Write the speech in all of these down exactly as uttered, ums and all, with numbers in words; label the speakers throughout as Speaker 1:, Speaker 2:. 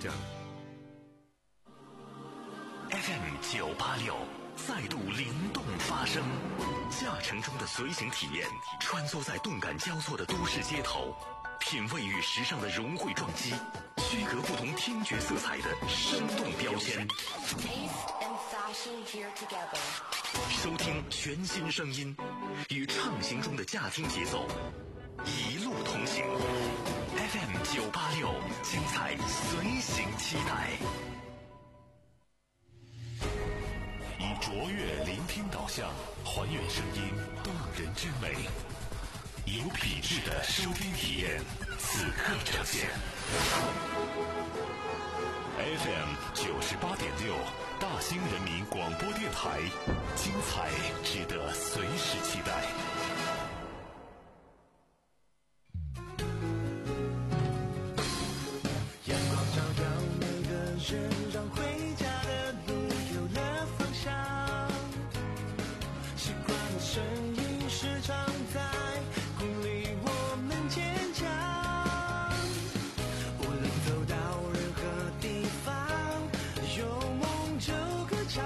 Speaker 1: F M 九八六再度灵动发声，驾乘中的随行体验，穿梭在动感交错的都市街头，品味与时尚的融汇撞击，区隔不同听觉色彩的生动标签。收听全新声音，与畅行中的驾听节奏，一路同行。F M 九八六，精彩随行期待。以卓越聆听导向，还原声音动人之美，有品质的收听体验，此刻呈现。F M 九十八点六，大兴人民广播电台，精彩值得随时期待。
Speaker 2: 阳光照耀每个人，让回家的路有了方向。习惯的声音时常在鼓励我们坚强。无论走到任何地方，有梦就歌唱。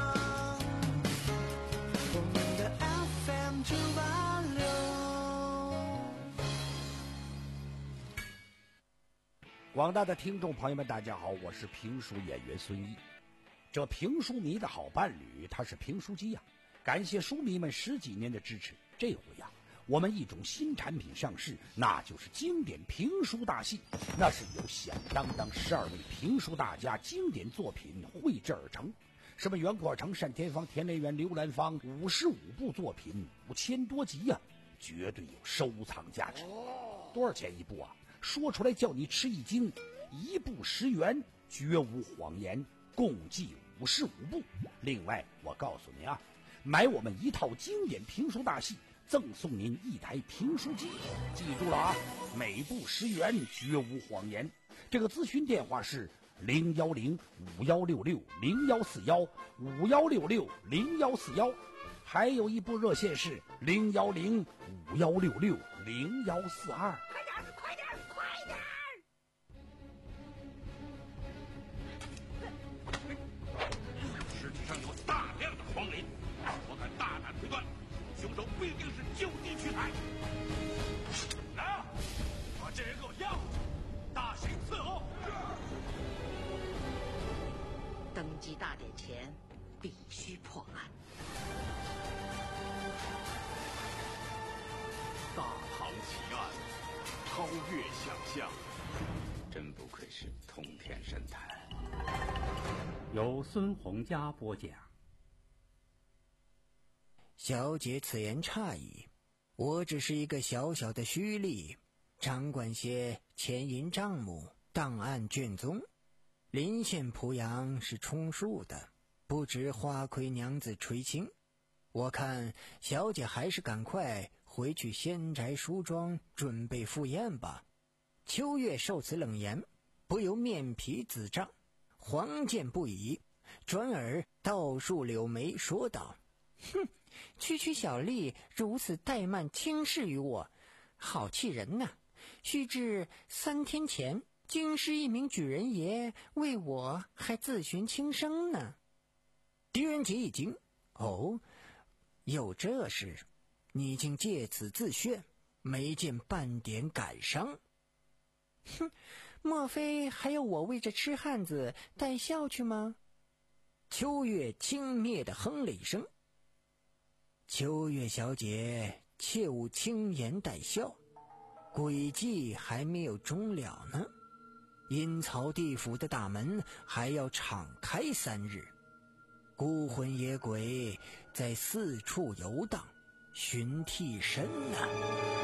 Speaker 2: 我们的 F M 九八六。
Speaker 3: 广大的听众朋友们，大家好，我是评书演员孙一。这评书迷的好伴侣，他是评书机呀、啊。感谢书迷们十几年的支持，这回呀、啊，我们一种新产品上市，那就是经典评书大戏。那是由响当当十二位评书大家经典作品绘制而成，什么袁阔成、单田芳、田连元、刘兰芳，五十五部作品，五千多集呀、啊，绝对有收藏价值。多少钱一部啊？说出来叫你吃一惊，一部十元，绝无谎言，共计五十五部。另外，我告诉您啊，买我们一套经典评书大戏，赠送您一台评书机。记住了啊，每部十元，绝无谎言。这个咨询电话是零幺零五幺六六零幺四幺五幺六六零幺四幺，还有一部热线是零幺零五幺六六零幺四二。
Speaker 4: 快点，快点，快点！
Speaker 5: 尸体上有大量的黄磷，我敢大胆推断，凶手不一定是就地取材。来啊，把这人给我押，大刑伺候。
Speaker 6: 登基大典前必须破案。
Speaker 5: 大唐奇案，超越想象，
Speaker 7: 真不愧是通天神探。
Speaker 8: 由孙洪佳播讲。
Speaker 2: 小姐此言差矣，我只是一个小小的虚吏，掌管些钱银账目、档案卷宗。临县濮阳是充数的，不值花魁娘子垂青。我看小姐还是赶快回去仙宅梳妆，准备赴宴吧。秋月受此冷言，不由面皮紫胀，黄见不已，转而倒竖柳眉说道：哼，区区小吏如此怠慢轻视于我，好气人呐！须知三天前京师一名举人爷为我还自寻轻生呢。狄仁杰一惊，哦，有这事？你竟借此自炫，没见半点感伤？哼，莫非还要我为这痴汉子带笑去吗？秋月轻蔑地哼了一声。秋月小姐，切勿轻言带笑，诡计还没有终了呢。阴曹地府的大门还要敞开三日，孤魂野鬼在四处游荡，寻替身呢、啊。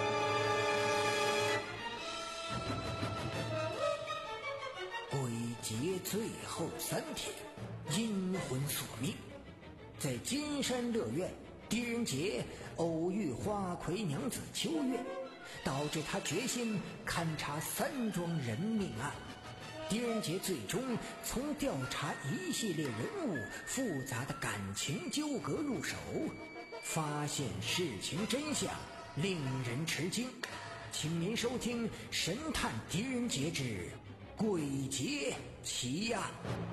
Speaker 2: 鬼节最后三天，阴魂索命，在金山乐苑，狄仁杰偶遇花魁娘子秋月，导致他决心勘察三桩人命案。狄仁杰最终从调查一系列人物复杂的感情纠葛入手，发现事情真相，令人吃惊。请您收听《神探狄仁杰之鬼节起呀！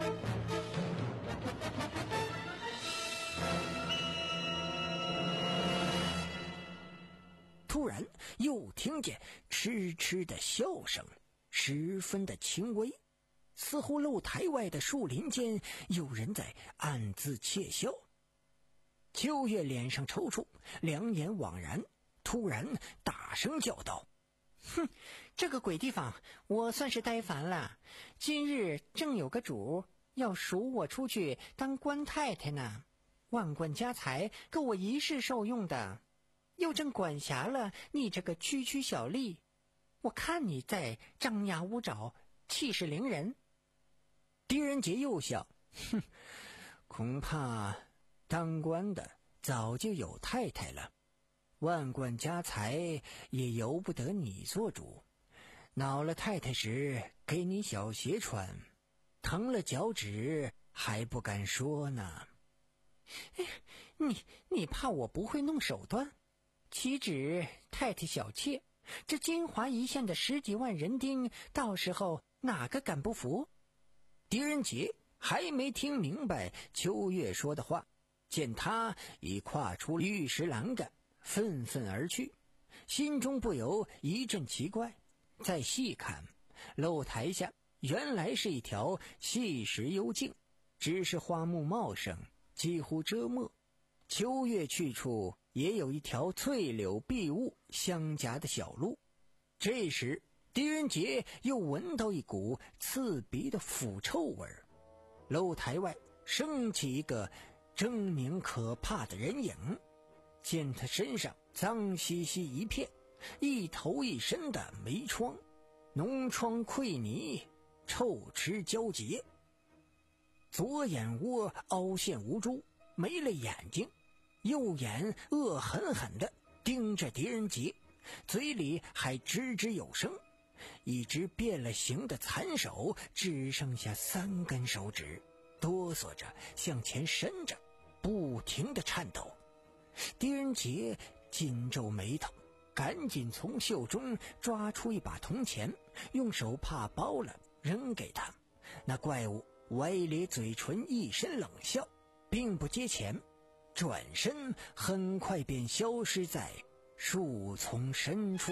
Speaker 2: 突然又听见痴痴的笑声，十分的轻微，似乎露台外的树林间有人在暗自窃笑。秋月脸上抽搐，两眼惘然，突然大声叫道：哼，这个鬼地方我算是呆烦了，今日正有个主要赎我出去当官太太呢，万贯家财够我一世受用的，又正管辖了你这个区区小吏，我看你在张牙舞爪，气势凌人。狄仁杰又笑，哼，恐怕当官的早就有太太了，万贯家财也由不得你做主，恼了太太时给你小鞋穿，疼了脚趾还不敢说呢。你你怕我不会弄手段？岂止太太小妾，这金华一线的十几万人丁，到时候哪个敢不服？狄仁杰还没听明白秋月说的话，见他已跨出玉石栏杆，愤愤而去，心中不由一阵奇怪。再细看，露台下原来是一条细石幽径，只是花木茂盛，几乎遮没。秋月去处也有一条翠柳碧雾相夹的小路。这时狄仁杰又闻到一股刺鼻的腐臭味儿，楼台外升起一个狰狞可怕的人影，见他身上脏兮兮一片，一头一身的霉疮，脓疮溃泥，臭齿交结，左眼窝凹陷无珠，没了眼睛，右眼恶狠狠地盯着狄仁杰，嘴里还吱吱有声，一只变了形的残手只剩下三根手指，哆嗦着向前伸着，不停地颤抖。狄仁杰紧皱眉头，赶紧从袖中抓出一把铜钱，用手帕包了扔给他。那怪物歪咧嘴唇，一声冷笑，并不接钱，转身很快便消失在树丛深处。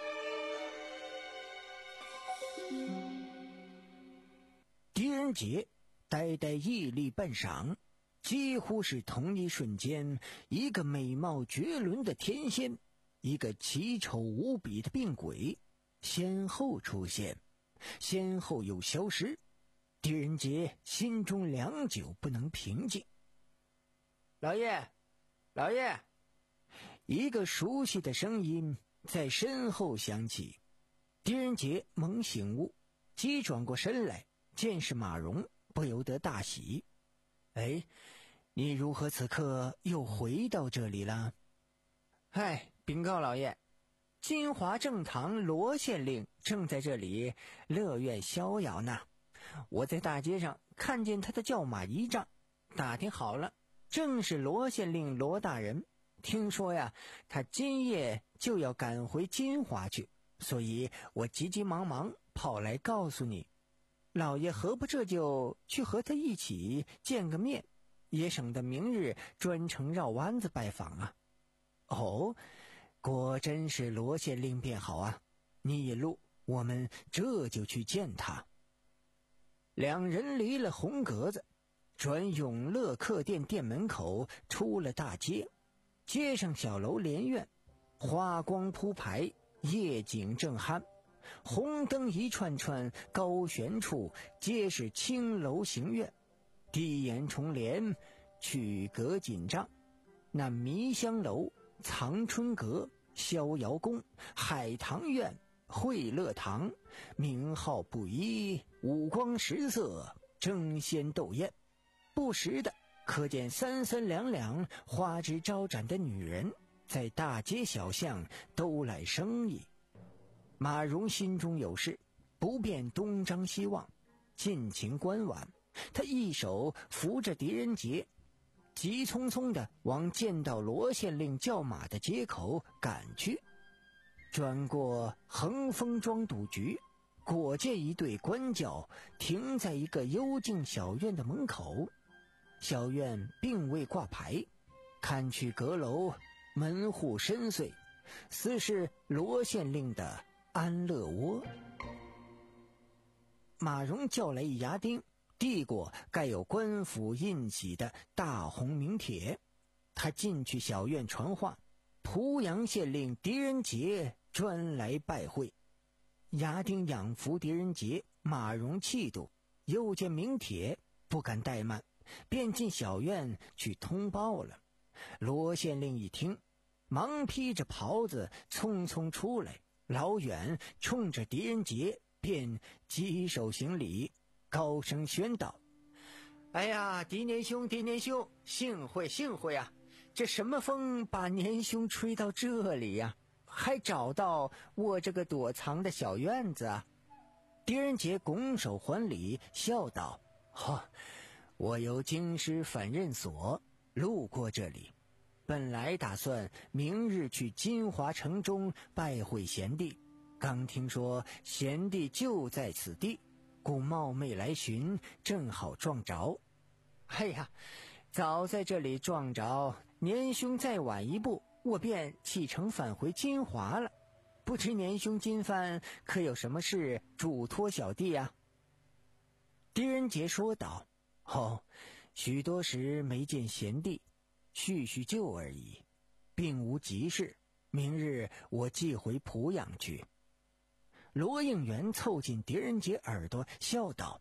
Speaker 2: 狄仁杰呆呆屹立半晌，几乎是同一瞬间，一个美貌绝伦的天仙，一个奇丑无比的病鬼，先后出现，先后又消失。狄仁杰心中良久不能平静。老爷，老爷！一个熟悉的声音在身后响起。狄仁杰猛醒悟，急转过身来，见是马蓉，不由得大喜。哎，你如何此刻又回到这里了？嗨，禀告老爷，金华正堂罗县令正在这里乐苑逍遥呢。我在大街上看见他的叫马仪仗，打听好了，正是罗县令罗大人。听说呀，他今夜就要赶回金华去，所以我急急忙忙跑来告诉你。老爷何不这就去和他一起见个面，也省得明日专程绕弯子拜访啊。哦，果真是罗县令便好啊，你引路，我们这就去见他。两人离了红格子，转永乐客店店门口，出了大街。街上小楼连院，花光铺排，夜景正酣，红灯一串串高悬处，皆是青楼行院，低檐重帘，曲阁紧张。那迷香楼、藏春阁、逍遥宫、海棠院、惠乐堂，名号不一，五光十色，争先斗艳，不时的可见三三两两花枝招展的女人在大街小巷兜来生意。马蓉心中有事，不便东张西望，尽情观玩。他一手扶着狄仁杰，急匆匆地往见到罗县令叫马的街口赶去。转过恒丰庄赌局， 果见一队官轿停在一个幽静小院的门口。小院并未挂牌，看去阁楼门户深邃，似是罗县令的安乐窝。马荣叫来一牙钉，递过盖有官府印玺的大红名帖。他进去小院传话，濮阳县令狄仁杰专来拜会。牙钉仰服狄仁杰，马荣气度，又见名帖，不敢怠慢，便进小院去通报了。罗县令一听，忙披着袍子匆匆出来，老远冲着狄仁杰便稽首行礼，高声宣道：哎呀，狄年兄，狄年兄，幸会幸会啊！这什么风把年兄吹到这里呀、啊？还找到我这个躲藏的小院子啊？狄仁杰拱手还礼，笑道：哦，我由京师反任所路过这里，本来打算明日去金华城中拜会贤弟，刚听说贤弟就在此地，故冒昧来寻，正好撞着。哎呀，早在这里撞着，年兄再晚一步，我便启程返回金华了。不知年兄今番可有什么事嘱托小弟啊？狄仁杰说道：哦，许多时没见贤弟，叙叙旧而已，并无急事，明日我即回濮阳去。罗应元凑近狄仁杰耳朵笑道：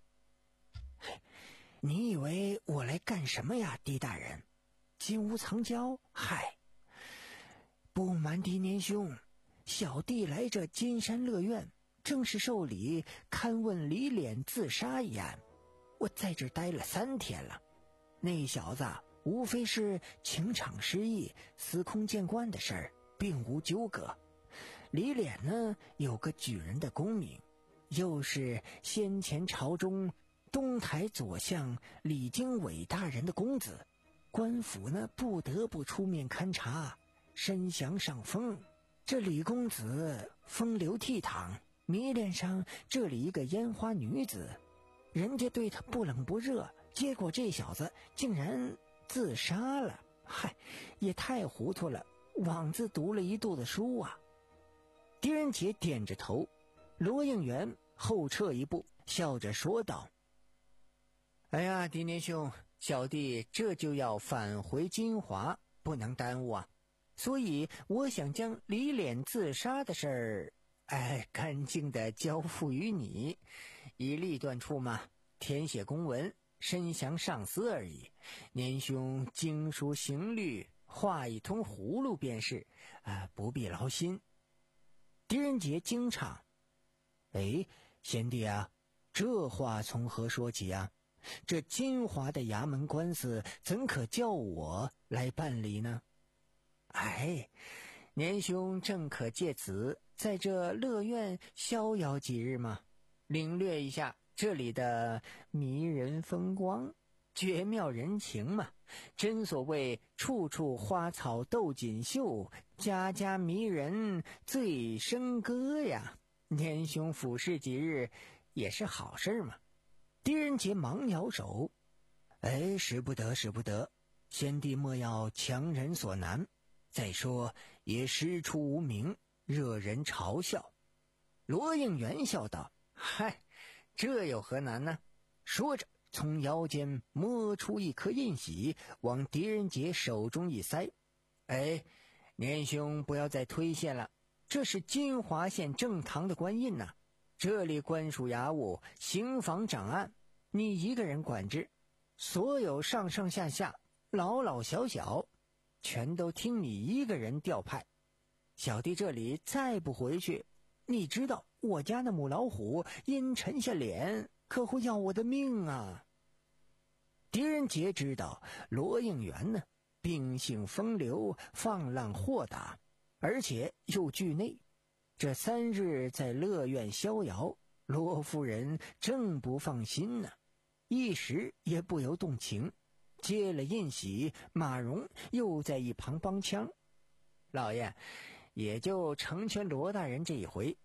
Speaker 2: 你以为我来干什么呀，狄大人？金屋藏娇？嗨，不瞒狄年兄，小弟来这金山乐苑，正是受理勘问李脸自杀一案。我在这待了三天了，那小子无非是情场失意、司空见惯的事儿，并无纠葛。李脸呢，有个举人的功名，又是先前朝中东台左相李经纬大人的公子，官府呢不得不出面勘察，申降上风。这李公子风流倜傥，迷恋上这里一个烟花女子，人家对他不冷不热，结果这小子竟然自杀了。嗨，也太糊涂了，枉自读了一肚子书啊！狄仁杰点着头，罗应元后撤一步，笑着说道：哎呀，狄年兄，小弟这就要返回金华，不能耽误啊，所以我想将李脸自杀的事儿，哎，干净的交付于你，以立断处嘛，填写公文，申降上司而已。年兄经书行律，画一通葫芦便是，啊，不必劳心。狄仁杰惊诧：哎，贤弟啊，这话从何说起啊？这金华的衙门官司怎可叫我来办理呢？哎，年兄正可借此在这乐苑逍遥几日嘛，领略一下这里的迷人风光，绝妙人情嘛。真所谓处处花草斗锦绣，家家迷人醉笙歌呀。年兄俯视几日也是好事嘛。狄仁杰忙摇手：哎，使不得使不得，先帝莫要强人所难，再说也师出无名，惹人嘲笑。罗应元笑道：嗨，这有何难呢？说着从腰间摸出一颗印玺，往狄仁杰手中一塞。哎，年兄不要再推卸了，这是金华县正堂的官印呐、啊，这里官属衙务，刑房掌案，你一个人管制，所有上上下下老老小小全都听你一个人调派。小弟这里再不回去，你知道我家那母老虎因沉下脸可会要我的命啊！狄仁杰知道罗应元呢，秉性风流，放浪豁达，而且又惧内，这三日在乐苑逍遥，罗夫人正不放心呢，一时也不由动情。接了印玺，马荣又在一旁帮腔：老爷，也就成全罗大人这一回，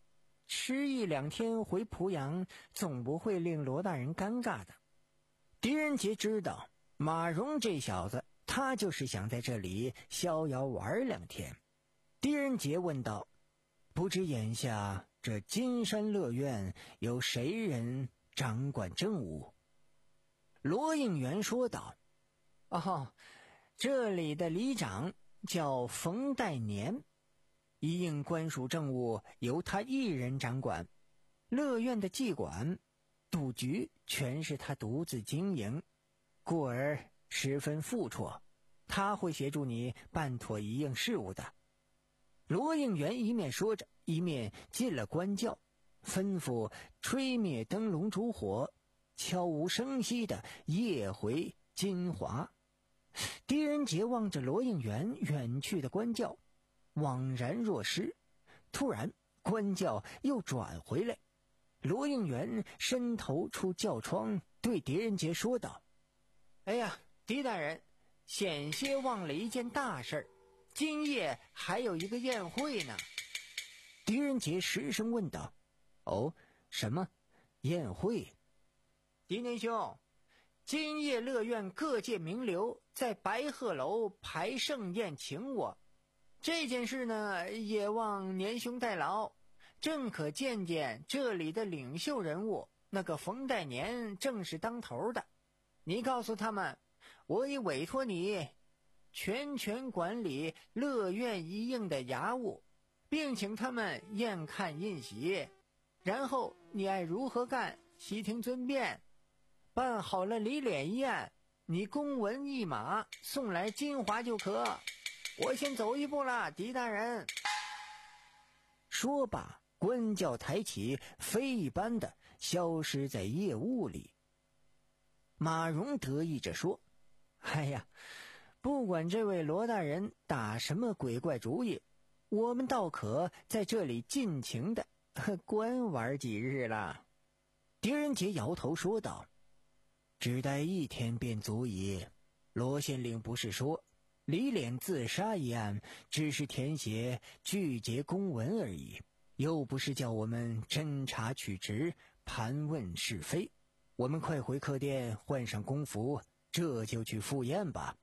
Speaker 2: 迟一两天回濮阳，总不会令罗大人尴尬的。狄仁杰知道马荣这小子，他就是想在这里逍遥玩两天。狄仁杰问道：不知眼下这金山乐院有谁人掌管政务？罗应元说道：哦，这里的里长叫冯代年，一应官署政务由他一人掌管，乐院的妓馆、赌局全是他独自经营，故而十分付绰，他会协助你办妥一应事务的。罗应元一面说着，一面进了官轿，吩咐吹灭灯笼烛火，悄无声息地夜回金华。狄仁杰望着罗应元远去的官轿，惘然若失。突然官轿又转回来，罗应元伸头出轿窗，对狄仁杰说道：哎呀，狄大人，险些忘了一件大事儿，今夜还有一个宴会呢。狄仁杰失声问道：哦，什么宴会？狄年兄，今夜乐院各界名流在白鹤楼排盛宴请我，这件事呢，也望年兄代劳，正可见见这里的领袖人物，那个冯代年正是当头的。你告诉他们，我已委托你全权管理乐院一应的衙务，并请他们验看印玺，然后你爱如何干，悉听尊便。办好了李敛一案，你公文一马送来金华就可。我先走一步了，狄大人。说罢，官轿抬起，飞一般的消失在夜雾里。马荣得意着说：哎呀，不管这位罗大人打什么鬼怪主意，我们倒可在这里尽情的观玩几日了。狄仁杰摇头说道：只待一天便足矣。罗县令不是说李敛自杀一案只是填写拒结公文而已，又不是叫我们侦查取直，盘问是非。我们快回客店换上工服，这就去赴宴吧。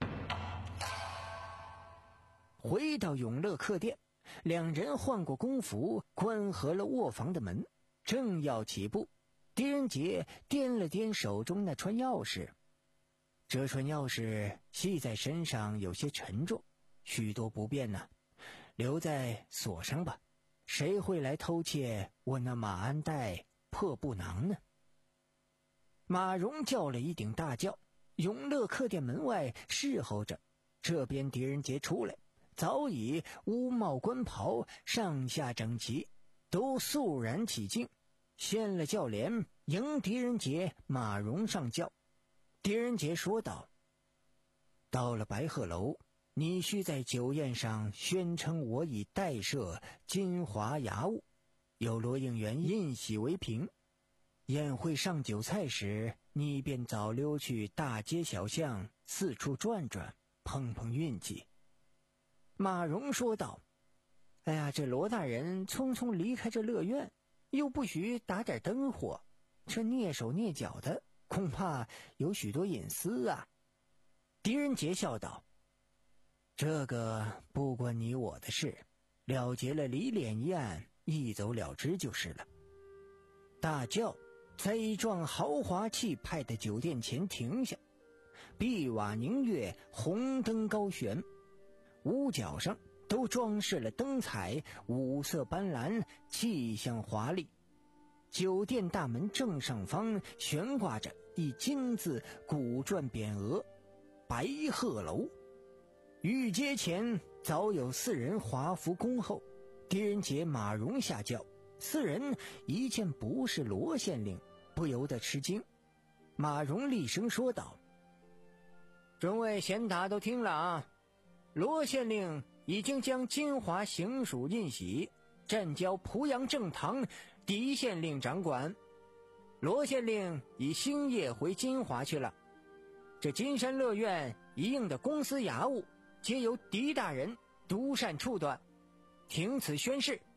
Speaker 2: 回到永乐客店，两人换过工服，关合了卧房的门，正要起步，狄仁杰掂了掂手中那串钥匙。这串钥匙系在身上有些沉重，许多不便呢、啊，留在锁上吧，谁会来偷窃我那马鞍带破布囊呢？马荣叫了一顶大轿，永乐客店门外侍候着。这边狄仁杰出来，早已乌帽官袍，上下整齐，都肃然起敬，掀了轿帘，迎狄仁杰、马荣上轿。狄仁杰说道：到了白鹤楼，你须在酒宴上宣称我已代设金华衙务，有罗应元印玺为凭。宴会上酒菜时，你便早溜去大街小巷四处转转，碰碰运气。马荣说道：哎呀，这罗大人匆匆离开这乐院，又不许打点灯火，这蹑手蹑脚的，恐怕有许多隐私啊。狄仁杰笑道：这个不关你我的事，了结了李敛一案，一走了之就是了。大轿在一幢豪华气派的酒店前停下，碧瓦凝月，红灯高悬，屋角上都装饰了灯彩，五色斑斓，气象华丽。酒店大门正上方悬挂着一金字古篆匾额“白鹤楼”。御阶前早有四人华服恭候，狄仁杰、马荣下轿，四人一见不是罗县令，不由得吃惊。马荣厉声说道：众位贤达都听了啊，罗县令已经将金华行署印玺暂交濮阳正堂狄县令掌管，罗县令已星夜回金华去了。这金山乐院一应的公司衙务皆由狄大人独擅处断，停此宣誓，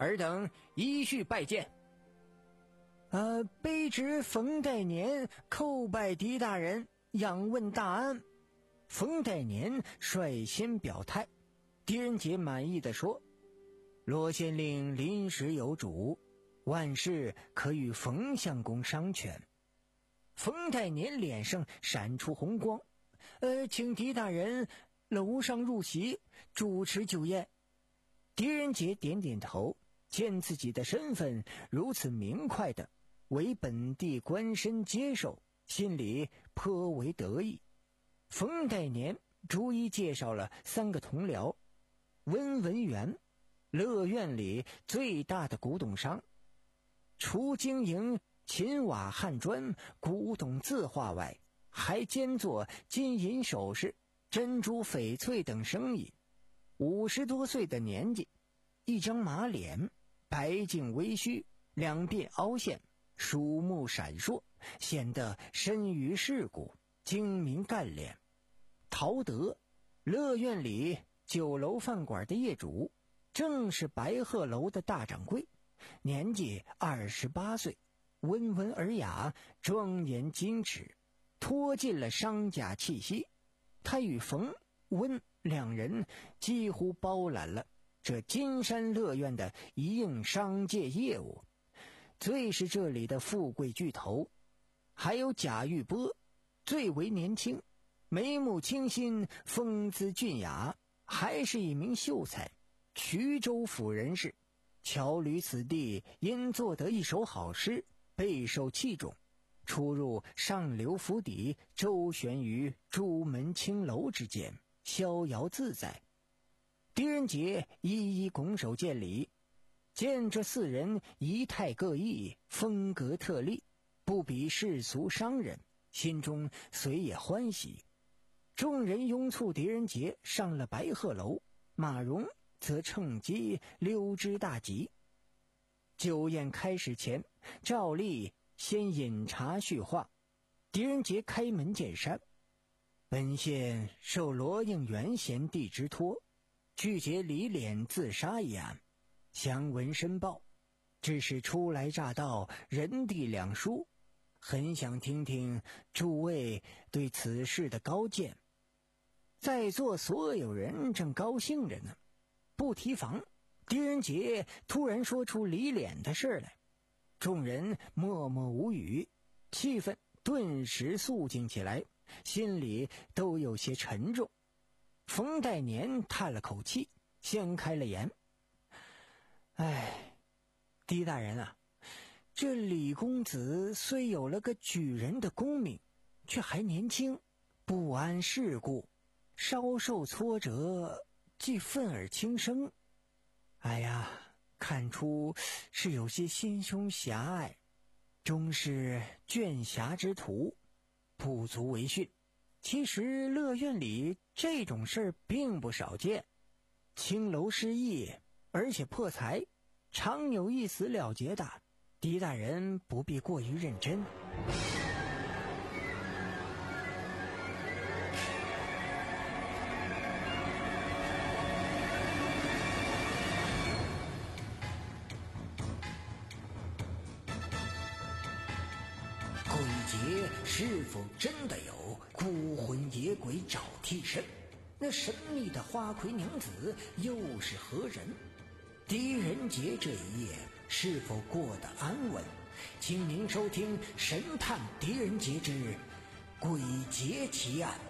Speaker 2: 尔等依序拜见。呃，卑职冯代年叩拜狄大人，仰问大安。冯代年率先表态，狄仁杰满意地说：罗县令临时有主，万事可与冯相公商权。冯代年脸上闪出红光，呃，请狄大人楼上入席，主持酒宴。狄仁杰点点头，见自己的身份如此明快的为本地官绅接受，心里颇为得意。冯代年逐一介绍了三个同僚：温文元，乐院里最大的古董商，除经营秦瓦汉砖、古董字画外，还兼做金银首饰、珍珠翡翠等生意。五十多岁的年纪，一张马脸，白净微须，两鬓凹陷，鼠目闪烁，显得身于世故，精明干练。陶德，乐院里酒楼饭馆的业主，正是白鹤楼的大掌柜，年纪二十八岁，温文尔雅，庄严矜持，脱尽了商家气息。他与冯、温两人几乎包揽了这金山乐院的一应商界业务，最是这里的富贵巨头。还有贾玉波，最为年轻，眉目清新，风姿俊雅，还是一名秀才，衢州府人士。侨旅此地，因做得一首好诗，备受器重，出入上流府邸，周旋于朱门青楼之间，逍遥自在。狄仁杰一一拱手见礼，见这四人仪态各异，风格特立，不比世俗商人，心中虽也欢喜。众人拥簇狄仁杰上了白鹤楼，马荣则趁机溜之大吉。酒宴开始前，照例先饮茶叙话。狄仁杰开门见山：本县受罗应元贤弟之托，拒绝李脸自杀一案，详闻申报，只是初来乍到，人地两疏，很想听听诸位对此事的高见。在座所有人正高兴着呢，不提防，狄仁杰突然说出李脸的事来，众人默默无语，气氛顿时肃静起来，心里都有些沉重。冯代年叹了口气，先开了言：哎，狄大人啊，这李公子虽有了个举人的功名，却还年轻，不谙世故，稍受挫折即愤而轻生。哎呀，看出是有些心胸狭隘，终是倦侠之徒，不足为训。其实乐院里这种事儿并不少见，青楼失意而且破财，常有一死了结的，狄大人不必过于认真。是否真的有孤魂野鬼找替身？那神秘的花魁娘子又是何人？狄仁杰这一夜是否过得安稳？请您收听《神探狄仁杰之鬼节奇案》。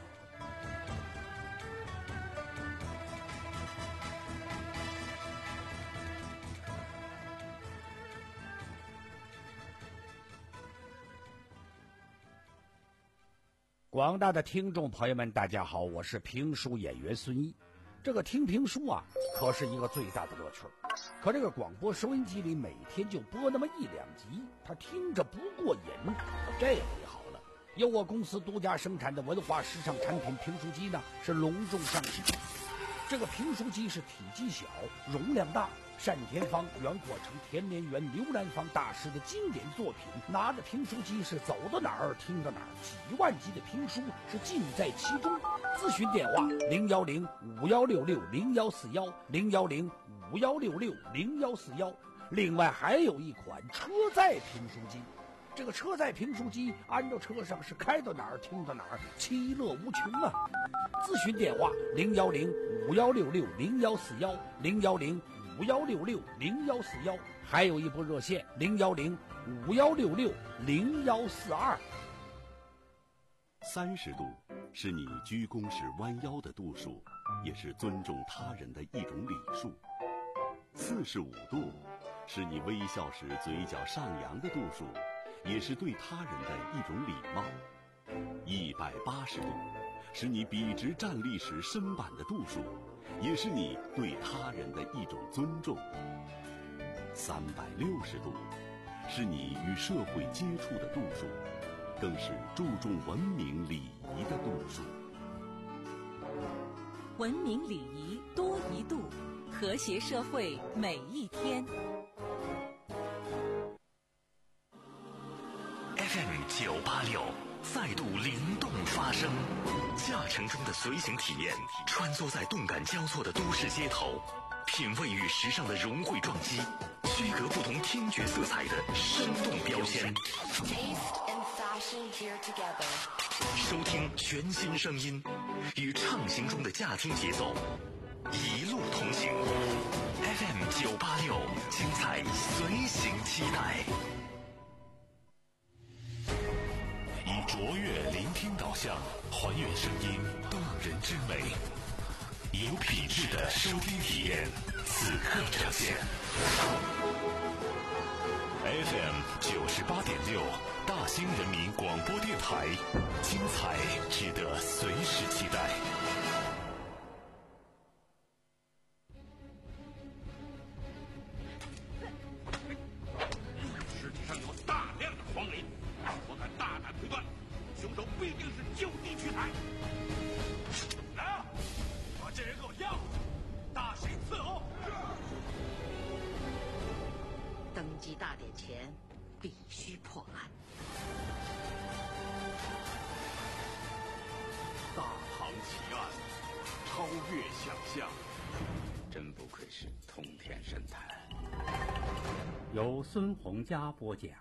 Speaker 3: 广大的听众朋友们，大家好，我是评书演员孙一。这个听评书啊，可是一个最大的乐趣。可这个广播收音机里每天就播那么一两集，他听着不过瘾。这回好了，由我公司独家生产的文化时尚产品评书机呢，是隆重上市。这个评书机是体积小，容量大，单田芳、袁阔成、田连元、刘兰芳大师的经典作品。拿着评书机是走到哪儿听到哪儿，几万集的评书是尽在其中。咨询电话零幺零五幺六六零幺四幺零幺零五五幺六六零幺四幺。另外还有一款车载评书机，这个车载评书机安到车上是开到哪儿听到哪儿，其乐无穷啊！咨询电话零幺零五幺六六零幺四幺零幺零五幺六六零幺四幺，还有一部热线零幺零五幺六六零幺四二。
Speaker 9: 三十度是你鞠躬时弯腰的度数，也是尊重他人的一种礼数。四十五度是你微笑时嘴角上扬的度数，也是对他人的一种礼貌。一百八十度是你笔直站立时身板的度数，也是你对他人的一种尊重。三百六十度是你与社会接触的度数，更是注重文明礼仪的度数。
Speaker 10: 文明礼仪多一度，和谐社会每一天。
Speaker 1: F M 九八六再度灵动发声，驾乘中的随行体验，穿梭在动感交错的都市街头，品味与时尚的融汇撞击，区隔不同听觉色彩的生动标签。收听全新声音，与畅行中的驾听节奏，一路同行。F M 九八六，精彩随行期待。以卓越聆听导向，还原声音动人之美，有品质的收听体验，此刻呈现。F M 九十八点六，大兴人民广播电台，精彩值得随时期待。
Speaker 5: 尸体上有大量的黄磷，我敢大胆推断，凶手必定是就地取材。来啊，把这人给我押回去，大刑伺候。
Speaker 6: 登基大典前必须破案。
Speaker 7: 大唐奇案，超越想象，真不愧是通天神探。
Speaker 8: 由孙洪佳播讲。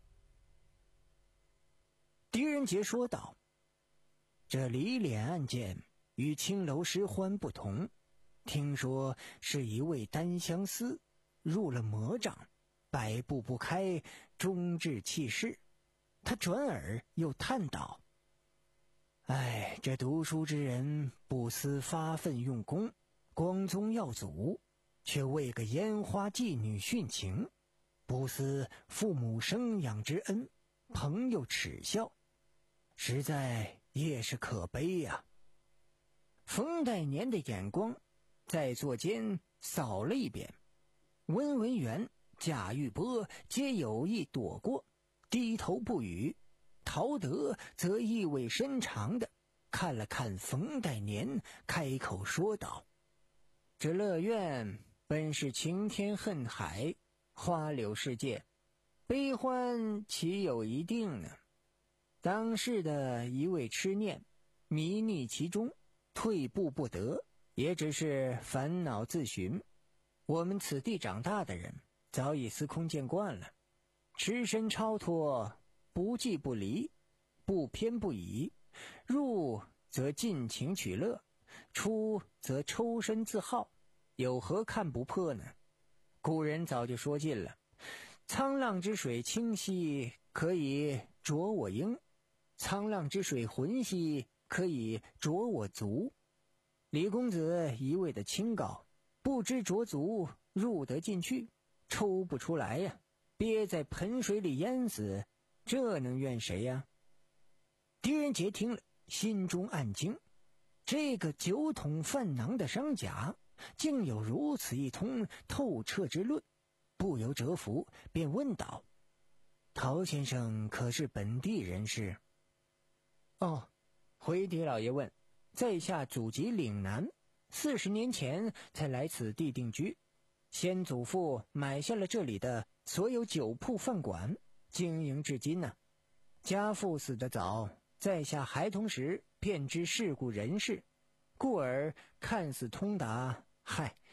Speaker 2: 狄仁杰说道：“这李脸案件与青楼失欢不同，听说是一位单相思入了魔掌，百步不开，终至弃世。”他转而又叹道：“哎，这读书之人不思发奋用功，光宗耀祖，却为个烟花妓女殉情，不思父母生养之恩，朋友耻笑，实在也是可悲呀。”冯代年的眼光在座间扫了一遍，温文元、贾玉波皆有意躲过，低头不语。陶德则意味深长地看了看冯代年，开口说道：“这乐苑本是晴天恨海，花柳世界，悲欢岂有一定呢？当世的一味痴念，迷溺其中，退步不得，也只是烦恼自寻。我们此地长大的人，早已司空见惯了，持身超脱，不羁不离，不偏不倚，入则尽情取乐，出则抽身自好，有何看不破呢？古人早就说尽了，沧浪之水清兮，可以濯我缨；沧浪之水浑兮，可以濯我足。李公子一味的清高，不知濯足入得进去，抽不出来呀，憋在盆水里淹死，这能怨谁呀？狄仁杰听了，心中暗惊，这个酒桶饭囊的商贾竟有如此一通透彻之论，不由折服，便问道：“陶先生可是本地人士？”“哦。”回狄老爷问，“在下祖籍岭南，四十年前才来此地定居，先祖父买下了这里的所有酒铺饭馆，经营至今呢、啊。家父死得早，在下孩童时便知世故人事，故而看似通达，嗨，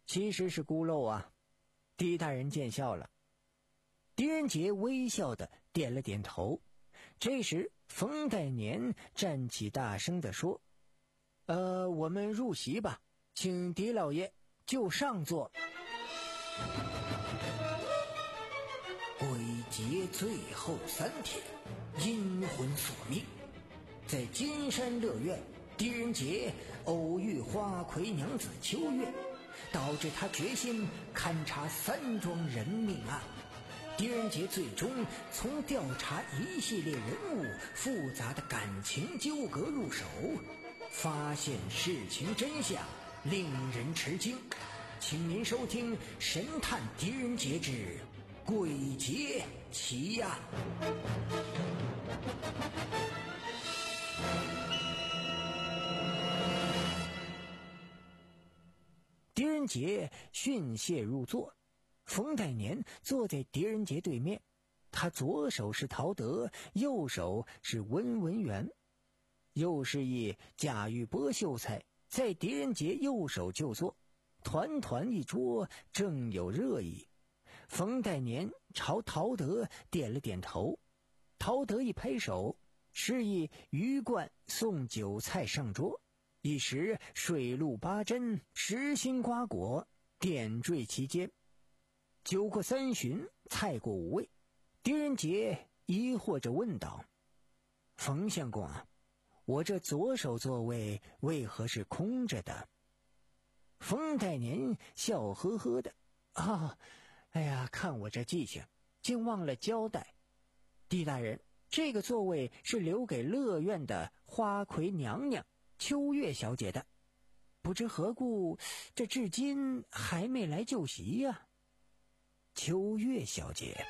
Speaker 2: 其实是孤陋啊。狄大人见笑了。狄仁杰微笑的点了点头。这时冯代年站起大声地说：呃，我们入席吧，请狄老爷就上座。鬼节最后三天，阴魂索命。在金山乐苑，狄仁杰偶遇花魁娘子秋月，导致他决心勘察三桩人命案。狄仁杰最终从调查一系列人物复杂的感情纠葛入手，发现事情真相，令人吃惊。请您收听《神探狄仁杰之鬼节奇案》。狄仁杰训诫入座，冯代年坐在狄仁杰对面，他左手是陶德，右手是温文元。又示意贾玉波秀才在狄仁杰右手就坐，团团一桌，正有热议。冯代年朝陶德点了点头，陶德一拍手，示意鱼贯送酒菜上桌。一时水陆八珍，时薪瓜果，点缀其间。酒过三巡，菜过五味，狄仁杰疑惑着问道：冯相公啊，我这左手座位为何是空着的？冯代年笑呵呵的：啊，哎呀，看我这记性，竟忘了交代。狄大人，这个座位是留给乐苑的花魁娘娘秋月小姐的，不知何故这至今还没来就席呀、啊？秋月小姐。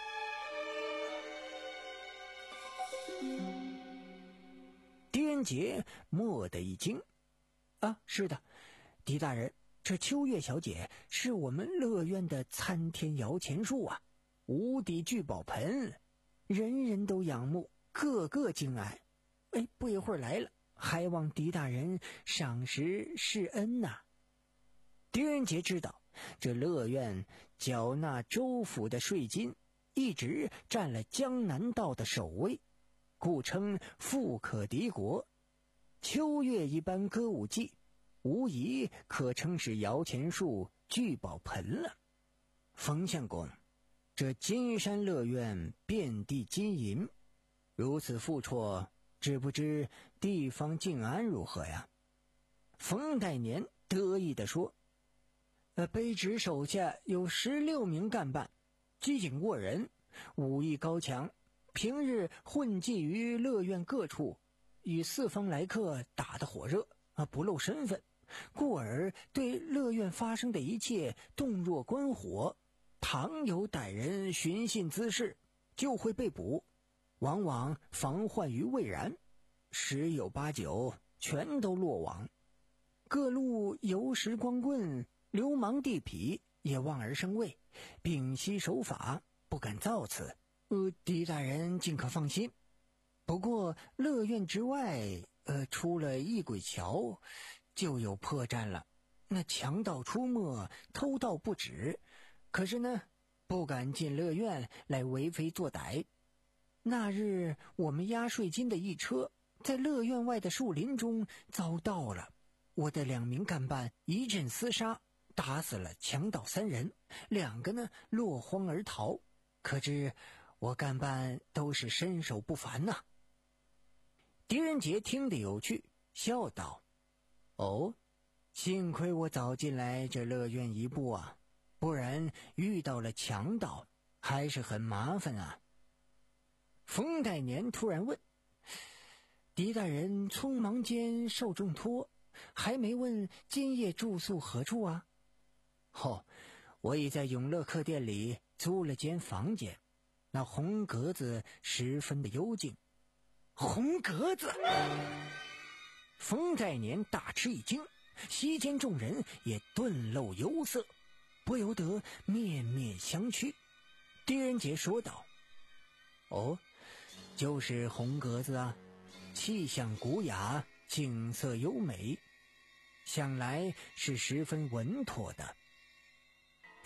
Speaker 2: 狄仁杰蓦地一惊：啊，是的，狄大人，这秋月小姐是我们乐苑的参天摇钱树啊，无敌聚宝盆，人人都仰慕，个个敬爱。哎，不一会儿来了，还望狄大人赏识施恩呐、啊。狄仁杰知道，这乐苑缴纳州府的税金，一直占了江南道的首位，故称富可敌国。秋月一般歌舞伎，无疑可称是摇钱树聚宝盆了。冯相公，这金山乐苑遍地金银，如此富绰，只不知地方静安如何呀？冯代年得意地说：呃，卑职手下有十六名干办，机警过人，武艺高强，平日混迹于乐苑各处，与四方来客打得火热啊，不露身份，故而对乐苑发生的一切洞若观火。倘有歹人寻衅滋事，就会被捕，往往防患于未然，十有八九全都落网。各路游石光棍、流氓地痞也望而生畏，屏息守法，不敢造次。呃，狄大人尽可放心。不过乐苑之外，呃，出了异鬼桥，就有破绽了。那强盗出没，偷盗不止，可是呢，不敢进乐苑来为非作歹。那日我们押税金的一车，在乐苑外的树林中遭盗了，我的两名干办一阵厮杀，打死了强盗三人，两个呢落荒而逃。可知我干办都是身手不凡呐、啊。狄仁杰听得有趣，笑道：哦，幸亏我早进来这乐苑一步啊，不然遇到了强盗还是很麻烦啊。冯代年突然问：狄大人匆忙间受重托，还没问今夜住宿何处啊？哦，我已在永乐客店里租了间房间，那红格子十分的幽静。红格子！冯代年大吃一惊，席间众人也顿露忧色，不由得面面相觑。狄仁杰说道：哦，就是红格子啊，气象古雅，景色优美，想来是十分稳妥的。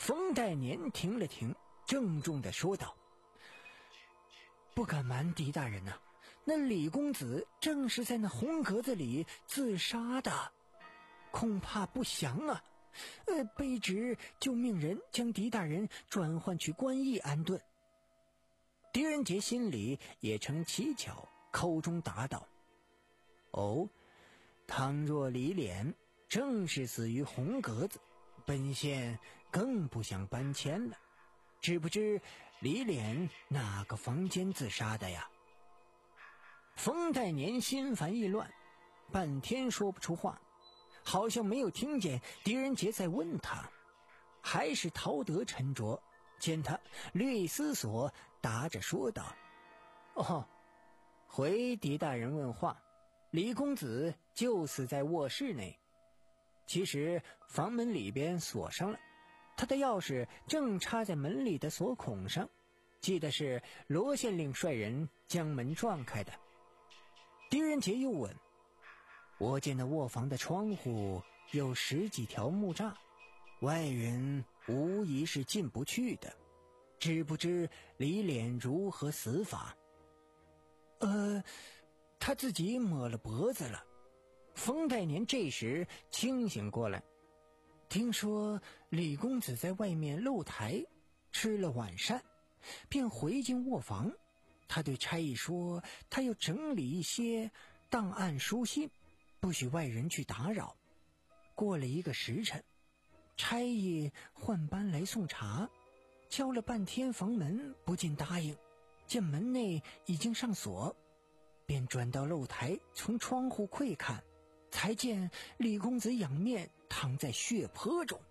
Speaker 2: 冯代年停了停，郑重地说道：不敢瞒狄大人呐、啊，那李公子正是在那红格子里自杀的，恐怕不祥啊！呃，卑职就命人将狄大人转换去官驿安顿。狄仁杰心里也成蹊跷，口中答道：哦，倘若李脸正是死于红格子，本县更不想搬迁了。知不知李脸哪个房间自杀的呀？冯代年心烦意乱，半天说不出话，好像没有听见狄仁杰在问他。还是陶德沉着，见他略一思索，答着说道：哦，回狄大人问话，李公子就死在卧室内。其实房门里边锁上了，他的钥匙正插在门里的锁孔上，记得是罗县令率人将门撞开的。狄仁杰又问：我见那卧房的窗户有十几条木栅，外人无疑是进不去的，知不知李脸如何死法？呃，他自己抹了脖子了。冯代年这时清醒过来，听说李公子在外面露台吃了晚膳，便回进卧房。他对差役说，他要整理一些档案书信，不许外人去打扰。过了一个时辰，差役换班来送茶，敲了半天房门不见答应，见门内已经上锁，便转到露台，从窗户窥看，才见李公子仰面躺在血泊中。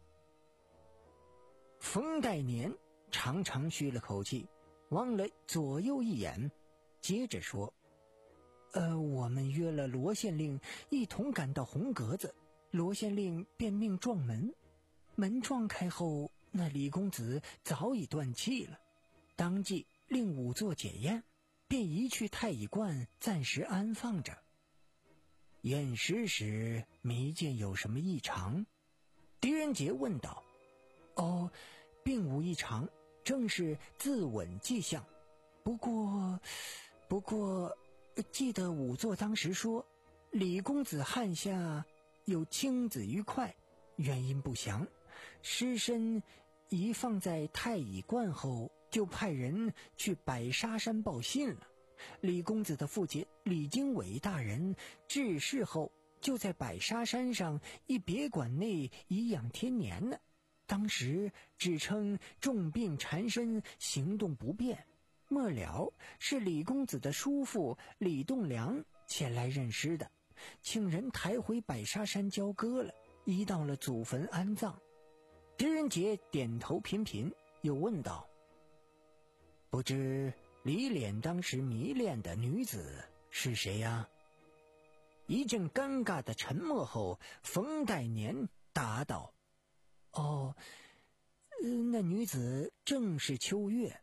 Speaker 2: 冯代年长长吁了口气，望了左右一眼，接着说：呃，我们约了罗县令一同赶到红格子，罗县令便命撞门，门撞开后，那李公子早已断气了，当即令仵作检验，便移去太乙观暂时安放着。验尸时没见有什么异常。狄仁杰问道：哦，并无异常，正是自刎迹象。不过不过记得仵作当时说，李公子汗下有青紫于块，原因不详，尸身移放在太乙观后，就派人去百沙山报信了。李公子的父亲李经纬大人致仕后，就在百沙山上一别馆内颐养天年呢。当时只称重病缠身，行动不便，末了是李公子的叔父李栋梁前来认尸的，请人抬回百沙山交割了，移到了祖坟安葬。狄仁杰点头频频，又问道：不知李脸当时迷恋的女子是谁呀？一阵尴尬的沉默后，冯代年答道：哦，呃、那女子正是秋月。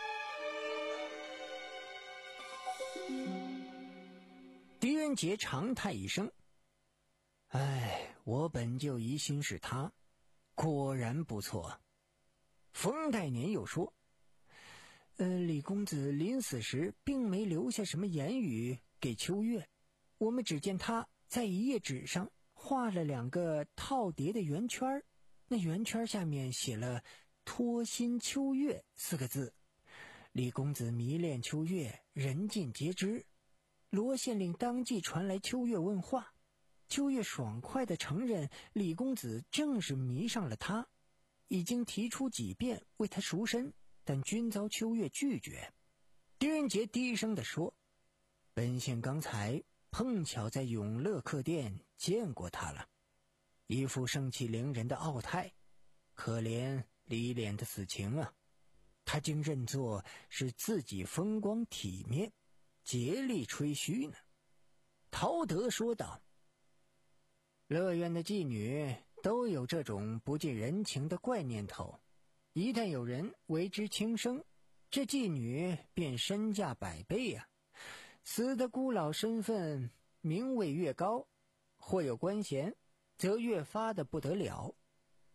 Speaker 2: 狄仁杰长叹一声：哎，我本就疑心是他，果然不错。冯代年又说：呃，李公子临死时并没留下什么言语给秋月，我们只见他在一页纸上画了两个套叠的圆圈，那圆圈下面写了托心秋月四个字。李公子迷恋秋月，人尽皆知。罗县令当即传来秋月问话，秋月爽快地承认李公子正是迷上了他，已经提出几遍为他赎身，但均遭秋月拒绝。狄仁杰低声地说：本县刚才碰巧在永乐客店见过他了，一副盛气凌人的傲态，可怜李脸的死情啊，他竟认作是自己风光体面，竭力吹嘘呢。陶德说道：乐园的妓女都有这种不近人情的怪念头，一旦有人为之轻生，这妓女便身价百倍呀、啊！死的孤老身份名位越高，或有官衔，则越发的不得了。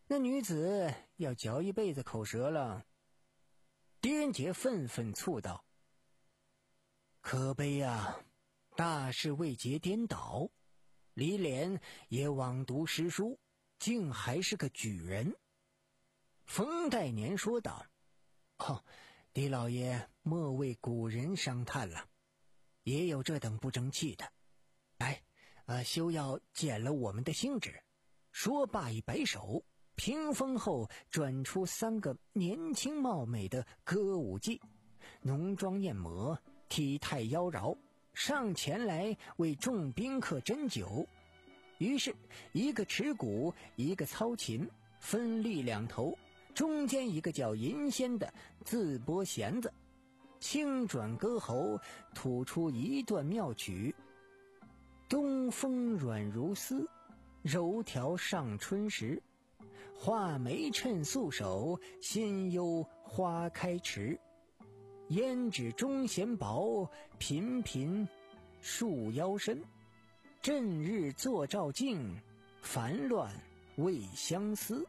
Speaker 2: 那女子要嚼一辈子口舌了。狄仁杰愤愤促道：可悲啊，大事未捷颠倒，李脸也枉读诗书，竟还是个举人。冯代年说道：哦，狄老爷莫为古人伤叹了，也有这等不争气的。来，呃，休要减了我们的兴致。说罢一摆手，屏风后转出三个年轻貌美的歌舞伎，浓妆艳抹，体态妖娆，上前来为众宾客斟酒。于是一个持鼓，一个操琴，分立两头，中间一个叫银仙的自拨弦子，轻转歌喉，吐出一段妙曲：东风软如丝，柔条上春时，画眉衬素手，心忧花开迟。胭脂中弦薄，频频束腰身。振日坐照镜，烦乱未相思。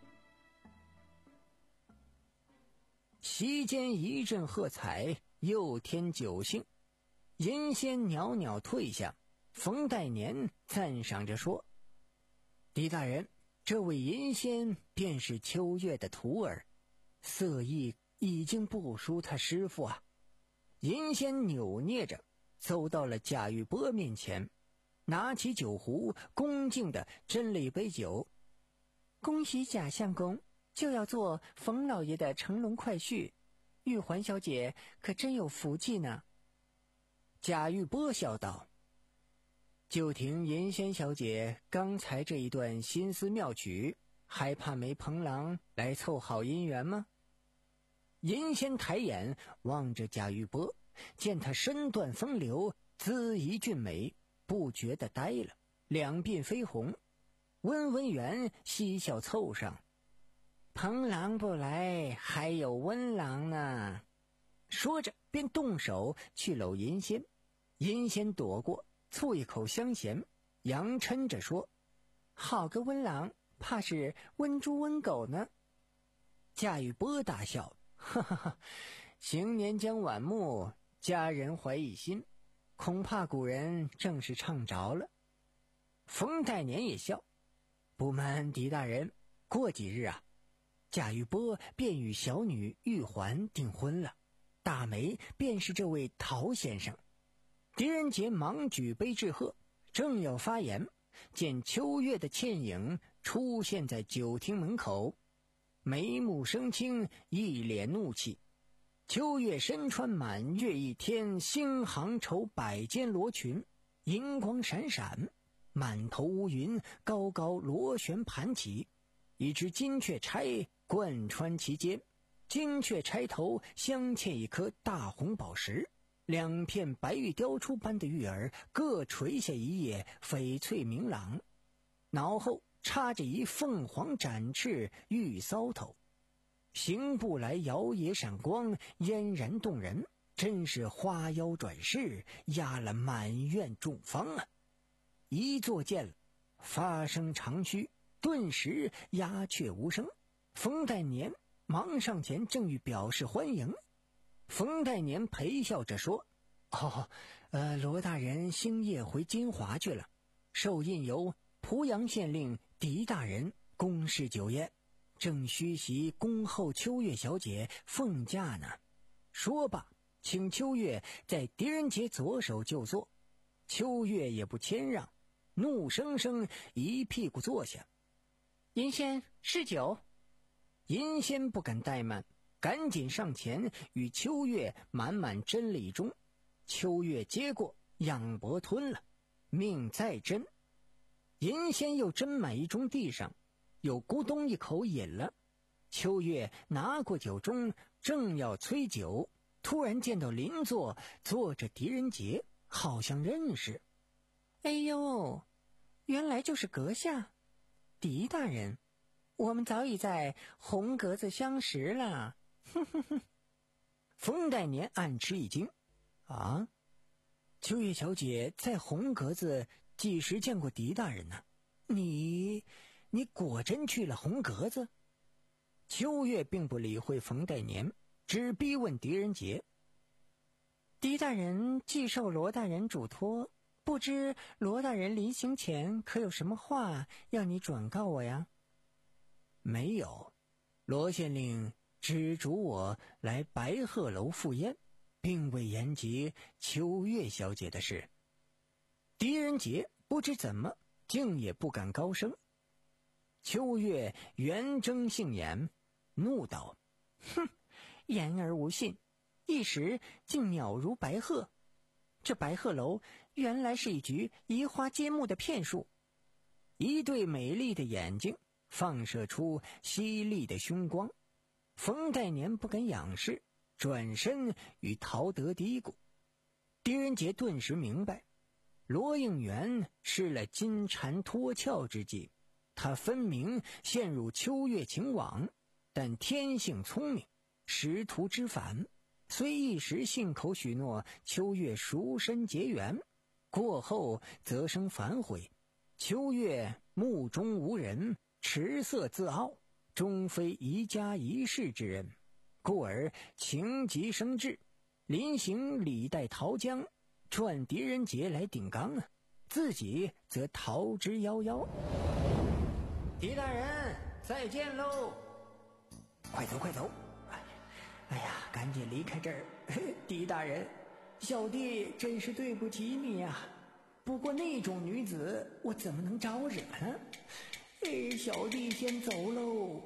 Speaker 2: 席间一阵喝彩，又添酒兴。银仙袅袅退下，冯代年赞赏着说：狄大人，这位银仙便是秋月的徒儿，色艺已经不输他师傅啊。银仙扭捏着走到了贾玉波面前，拿起酒壶，恭敬地斟了一杯酒。恭喜贾相公，就要做冯老爷的乘龙快婿，玉环小姐可真有福气呢。贾玉波笑道：就听银仙小姐刚才这一段心思妙曲，还怕没朋郎来凑好姻缘吗？银仙抬眼望着贾玉波，见他身段风流，姿仪俊美，不觉得呆了，两鬓绯红。温文元嬉笑凑上：朋郎不来，还有温郎呢。说着便动手去搂银仙。银仙躲过，啐一口香涎，扬嗔着说：好个温郎，怕是温猪温狗呢。贾玉波大笑：哈哈哈，行年将晚暮，佳人怀一心，恐怕古人正是唱着了。冯代年也笑：不瞒狄大人，过几日啊，贾玉波便与小女玉环订婚了，大媒便是这位陶先生。狄仁杰忙举杯致贺，正要发言，见秋月的倩影出现在酒厅门口，眉目生青，一脸怒气。秋月身穿满月一天星行绸百间罗裙，银光闪闪，满头乌云高高螺旋盘起，一只金雀钗贯穿其间，金雀钗头镶嵌一颗大红宝石，两片白玉雕出般的玉儿各垂下一叶，翡翠明朗，脑后插着一凤凰展翅玉搔头，行步来摇曳闪光，嫣然动人，真是花妖转世，压了满院众芳啊！一坐见了，发声长吁，顿时鸦雀无声。冯代年忙上前，正欲表示欢迎。冯代年陪笑着说：哦，呃，罗大人星夜回金华去了，受印由濮阳县令狄大人公事酒宴，正虚席恭候秋月小姐奉驾呢。说罢，请秋月在狄仁杰左手就坐。秋月也不谦让，怒生生一屁股坐下。银仙施酒。银仙不敢怠慢，赶紧上前与秋月满满斟了一盅。秋月接过，仰脖吞了，命再斟。银仙又斟满一盅地上，又咕咚一口饮了。秋月拿过酒盅，正要催酒，突然见到邻座坐着狄仁杰，好像认识。哎呦，原来就是阁下，狄大人，我们早已在红格子相识了。哼哼哼。冯代年暗吃一惊，啊，秋月小姐在红格子几时见过狄大人呢？你你果真去了红格子？秋月并不理会冯代年，只逼问狄仁杰。狄大人既受罗大人嘱托，不知罗大人临行前可有什么话要你转告我呀？没有，罗县令只嘱我来白鹤楼赴宴，并未言及秋月小姐的事。狄仁杰不知怎么竟也不敢高声。秋月圆睁杏眼，怒道：哼，言而无信，一时竟鸟如白鹤。这白鹤楼原来是一局移花接木的骗术。一对美丽的眼睛放射出犀利的凶光，冯代年不敢仰视，转身与陶德嘀咕。狄仁杰顿时明白，罗应元施了金蝉脱壳之计，他分明陷入秋月情网，但天性聪明，识途知返，虽一时信口许诺秋月赎身结缘，过后则生反悔。秋月目中无人，持色自傲，终非一家一室之人，故而情急生智，临行礼待陶江，传狄仁杰来顶缸啊，自己则逃之夭夭。狄大人，再见喽！快走快走！哎呀，赶紧离开这儿！狄大人，小弟真是对不起你呀、啊。不过那种女子，我怎么能招惹呢？哎，小弟先走喽。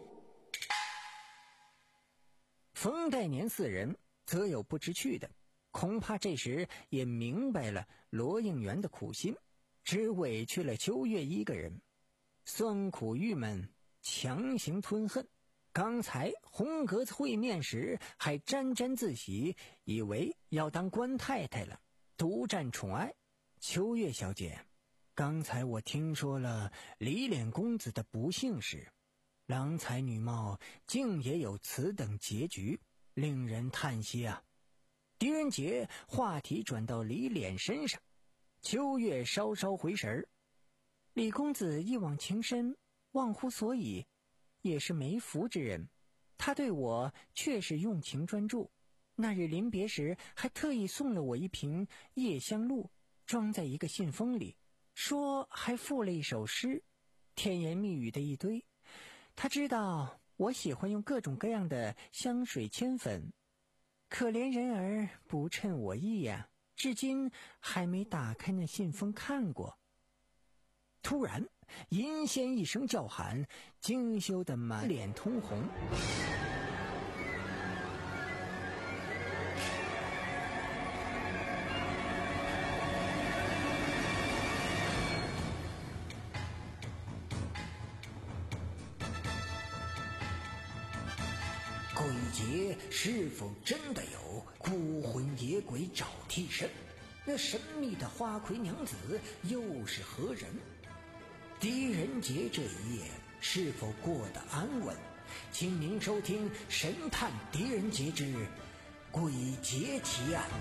Speaker 2: 冯代年四人则有不知趣的，恐怕这时也明白了罗应元的苦心，只委屈了秋月一个人，酸苦郁闷，强行吞恨。刚才红格子会面时还沾沾自喜，以为要当官太太了，独占宠爱。秋月小姐，刚才我听说了李脸公子的不幸事，郎才女貌，竟也有此等结局，令人叹息啊。狄仁杰话题转到李脸身上，秋月稍稍回神儿。李公子一往情深，忘乎所以，也是没福之人。他对我确实用情专注，那日临别时还特意送了我一瓶夜香露，装在一个信封里，说还附了一首诗，甜言蜜语的一堆。他知道我喜欢用各种各样的香水铅粉，可怜人儿不称我意呀、啊，至今还没打开那信封看过。突然银仙一声叫喊，惊羞得满脸通红。鬼节是否真的有孤魂野鬼找替身？那神秘的花魁娘子又是何人？狄仁杰这一夜是否过得安稳？请您收听《神探狄仁杰之鬼节奇案》。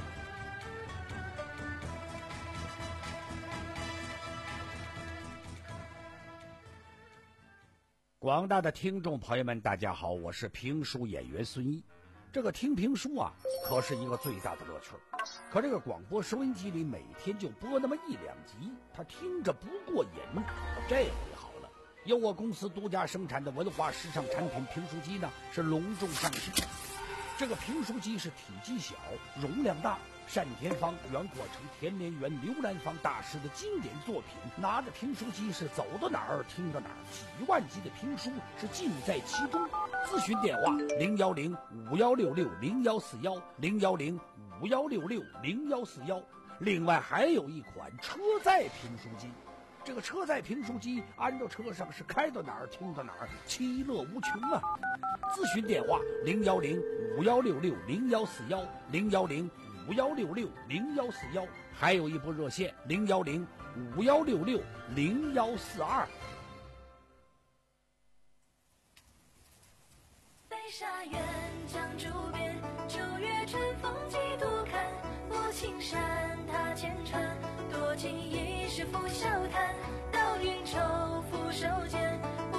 Speaker 3: 广大的听众朋友们，大家好，我是评书演员孙一。这个听评书啊，可是一个最大的乐趣。可这个广播收音机里每天就播那么一两集，他听着不过瘾。这回好了，由我公司独家生产的文化时尚产品评书机呢，是隆重上市。这个评书机是体积小，容量大，单田芳、袁阔成、田连元、刘兰芳大师的经典作品。拿着评书机是走到哪儿听到哪儿，几万集的评书是尽在其中。咨询电话零幺零五幺六六零幺四幺零幺零五幺六六零幺四幺。另外还有一款车载评书机。这个车载评书机安到车上是开到哪儿听到哪儿，其乐无穷啊！咨询电话零幺零五幺六六零幺四幺零幺零五幺六六零幺四幺，还有一部热线零幺零五幺六六零幺四二。
Speaker 11: 北沙园江渚边，九月春风几度看。过青山踏前川，多情一时拂晓谈。到云愁拂手间。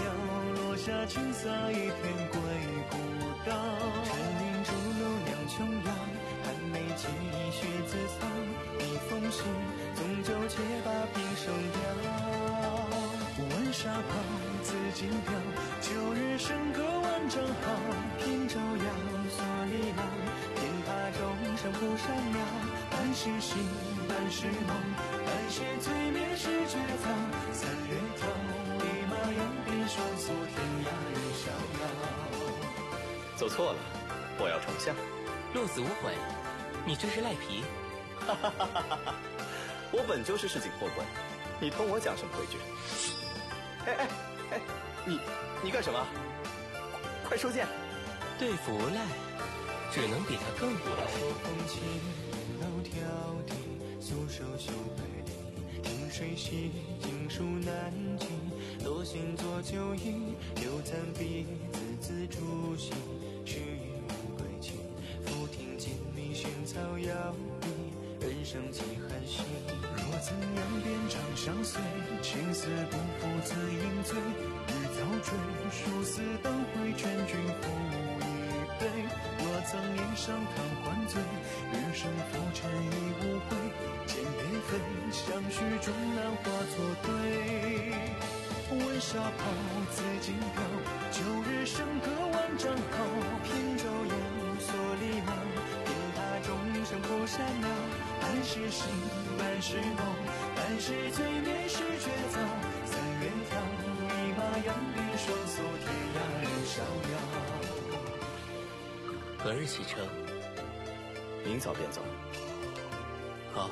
Speaker 12: 下青洒一片归古道。陈林竹楼两琼瑶，寒梅起一雪自藏。逆风行，纵酒且把平生调。温沙跑，紫金雕，九日笙歌万丈好。平朝阳，锁里郎，天塔钟声不闪耀。半是醒，半是梦，半是醉眠是绝早。三月桃，一马扬鞭双宿，天涯任逍遥。
Speaker 13: 走错了，我要重相。
Speaker 14: 落子无悔，你这是赖皮。
Speaker 13: 哈哈哈哈哈！我本就是市井货官，你同我讲什么规矩？哎哎哎，你你干什么？快收剑！
Speaker 14: 对付无赖，只能比他更无赖。
Speaker 12: 风起，楼挑剔，素手绣百里，听水洗，经书难尽。多行作酒饮，留残笔，字字诛心。须臾无归期，复听金米寻草遥离，人生几寒心。若怎样鞭长相随，青丝不负自饮醉。日早追，殊死当回，劝君复一杯。若曾饮上贪欢醉，余生浮沉已无悔。剑别飞，相许终难化作对。温沙跑，紫金雕，九日笙歌万丈好。平洲阳，锁里郎，天塔钟声不闪耀。半是醒，半是梦，半是醉眠是绝早。三月桃，一马扬鞭双宿，天涯任逍遥。
Speaker 14: 何日启程？
Speaker 13: 明早便走。
Speaker 14: 好。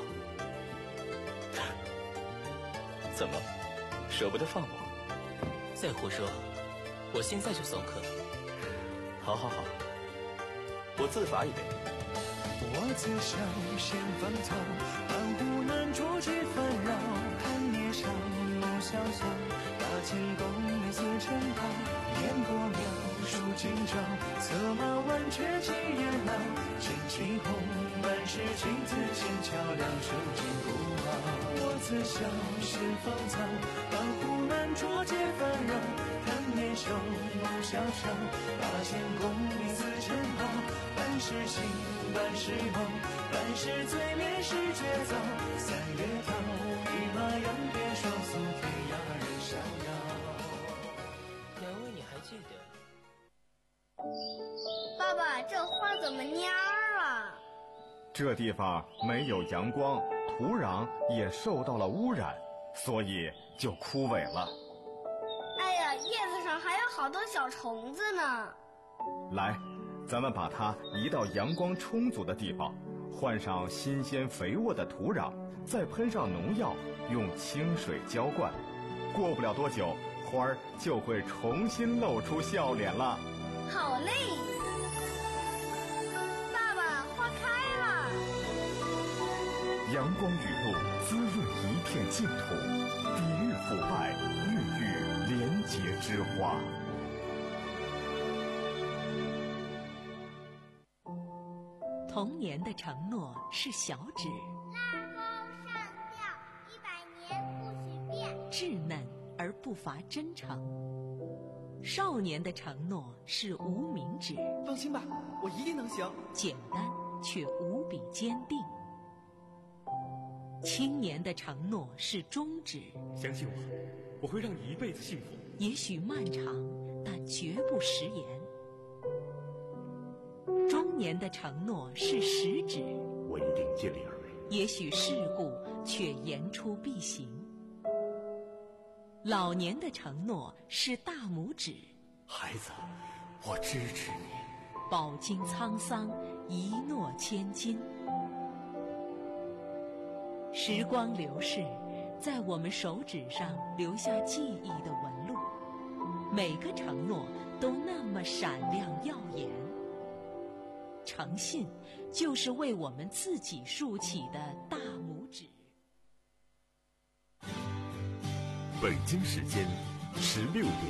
Speaker 13: 怎么，舍不得放我？
Speaker 14: 再胡说，我现在就送客。
Speaker 13: 好好好，我自罚一杯。
Speaker 12: 我自小先芳草，半壶难酌几纷扰。看年少，暮萧萧，八千功名似尘宝。烟波渺，数今朝，策马挽却几年老。真情红，半是君子剑桥，两手紧不傲。我自小先芳草，半壶难酌皆纷扰。看年少，暮萧萧，八千功名似尘宝。半是心，半是梦，半是醉眠是绝早。三月桃，一马扬鞭双宿，天涯任逍遥。
Speaker 14: 难为你还记得。
Speaker 4: 爸爸，这花怎么蔫儿了？
Speaker 15: 这地方没有阳光，土壤也受到了污染，所以就枯萎了。
Speaker 4: 哎呀，叶子上还有好多小虫子呢。
Speaker 15: 来，咱们把它移到阳光充足的地方，换上新鲜肥沃的土壤，再喷上农药，用清水浇灌。过不了多久，花儿就会重新露出笑脸了。
Speaker 4: 好嘞，爸爸，花开了。
Speaker 15: 阳光雨露滋润一片净土，抵御腐败，孕育廉洁之花。
Speaker 10: 童年的承诺是小指，
Speaker 4: 拉钩上吊，一百年不许变，
Speaker 10: 稚嫩而不乏真诚。少年的承诺是无名指，
Speaker 16: 放心吧，我一定能行。
Speaker 10: 简单却无比坚定。青年的承诺是中指，
Speaker 17: 相信我，我会让你一辈子幸福。
Speaker 10: 也许漫长，但绝不食言。中年的承诺是食指，
Speaker 5: 我一定尽力而为。
Speaker 10: 也许世故，却言出必行。老年的承诺是大拇指，
Speaker 5: 孩子，我支持你。
Speaker 10: 饱经沧桑，一诺千金。时光流逝，在我们手指上留下记忆的纹路，每个承诺都那么闪亮耀眼。诚信就是为我们自己竖起的大拇指。
Speaker 1: 北京时间十六点。